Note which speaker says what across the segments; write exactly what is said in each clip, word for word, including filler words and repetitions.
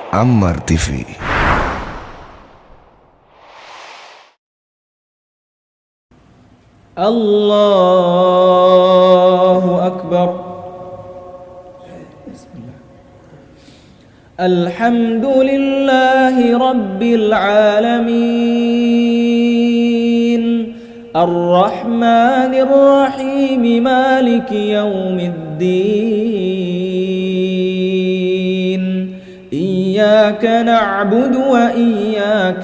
Speaker 1: Ammar T V.
Speaker 2: الله أكبر. بسم الله. الحمد لله رب العالمين الرحمن الرحيم مالك يوم الدين إياك نعبد وإياك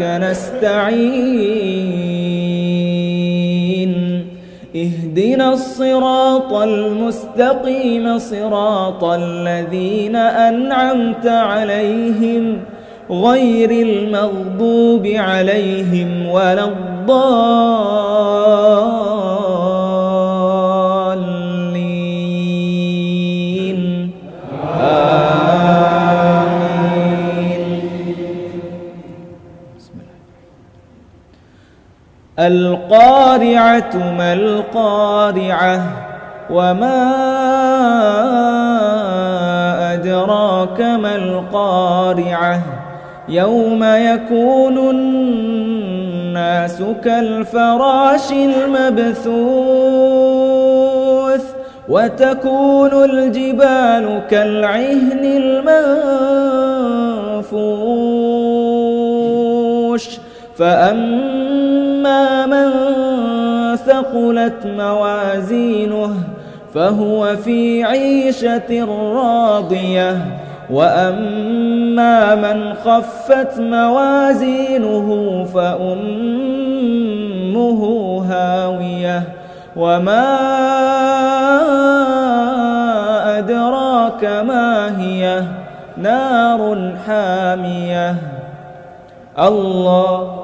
Speaker 2: نستعين اهدنا الصراط المستقيم صراط الذين أنعمت عليهم غير المغضوب عليهم ولا الضالين آمين. بسم الله. القارعة ما القارعة وما أدراك ما القارعة يوم يكون الناس كالفراش المبثوث وتكون الجبال كالعهن المنفوش فأما من ثقلت موازينه فهو في عيشة راضية وأما من خفت موازينه فأمه هاوية وما أدراك ما هي نار حامية. الله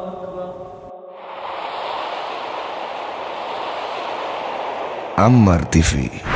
Speaker 1: Ammar T V.